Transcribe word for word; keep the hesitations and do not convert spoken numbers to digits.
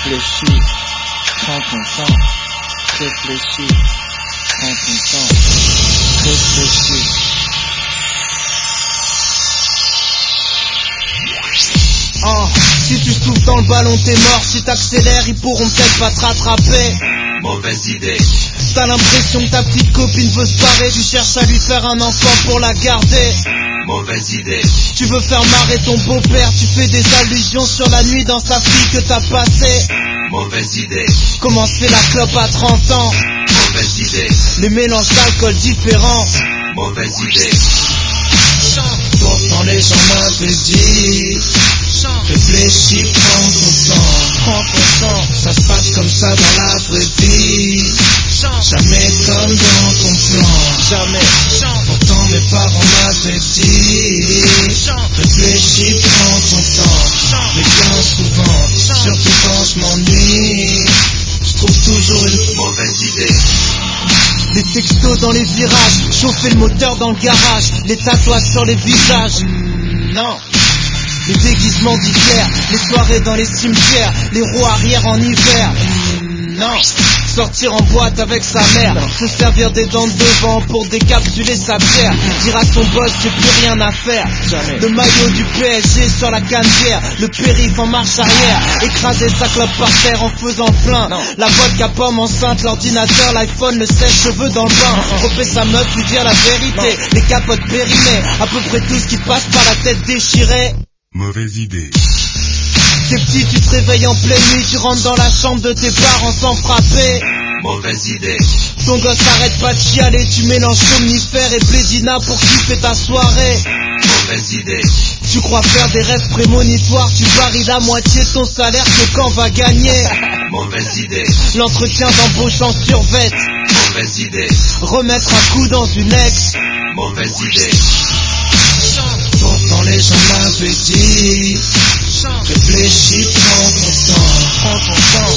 Réfléchis, prends ton temps. Réfléchis, prends ton temps. Réfléchis. Oh, si tu souffles dans le ballon t'es mort. Si t'accélères ils pourront peut-être pas te rattraper. Mauvaise idée. T'as l'impression que ta petite copine veut se barrer. Tu cherches à lui faire un enfant pour la garder. Mauvaise idée. Tu veux faire marrer ton beau-père. Tu fais des allusions sur la nuit dans sa fille que t'as passée. Mauvaise idée. Comment se fait la clope à trente ans? Mauvaise idée. Les mélanges d'alcool différents. Mauvaise idée. Pourtant les gens m'avaient dit réfléchis, prends ton temps. Prends ton temps. Ça se passe comme ça dans la vraie vie. Jamais comme dans ton plan. Jamais. Pourtant mes parents m'avaient dit réfléchis, prends ton temps. Mais bien souvent, surtout quand je m'ennuie, je trouve toujours une mauvaise idée. Les textos dans les virages, chauffer le moteur dans le garage, les tatouages sur les visages. Mmh, non. Les déguisements d'Hitler, les soirées dans les cimetières, les roues arrière en hiver. Mmh, non. Sortir en boîte avec sa mère, se servir des dents de devant pour décapsuler sa bière. Dire à son boss que plus rien à faire. Jamais. Le maillot du P S G sur la cannebière, le périph' en marche arrière, écraser sa clope par terre en faisant plein. Non. La vodka pomme enceinte, l'ordinateur, l'iPhone, le sèche-cheveux dans le bain. Tromper sa meuf, lui dire la vérité. Non. Les capotes périmées, à peu près tout ce qui passe par la tête déchirée. Mauvaise idée. T'es petit, tu te réveilles en pleine nuit, tu rentres dans la chambre de tes parents sans frapper. Mauvaise idée. Ton gosse arrête pas de chialer, tu mélanges somnifère et blédina pour kiffer ta soirée. Mauvaise idée. Tu crois faire des rêves prémonitoires, tu paries la moitié de ton salaire que quand va gagner. Mauvaise idée. L'entretien d'embauche en survêt. Mauvaise idée. Remettre un coup dans une ex. Mauvaise idée. Pourtant les gens m'avaient dit réfléchis, prends ton temps. Prends ton temps.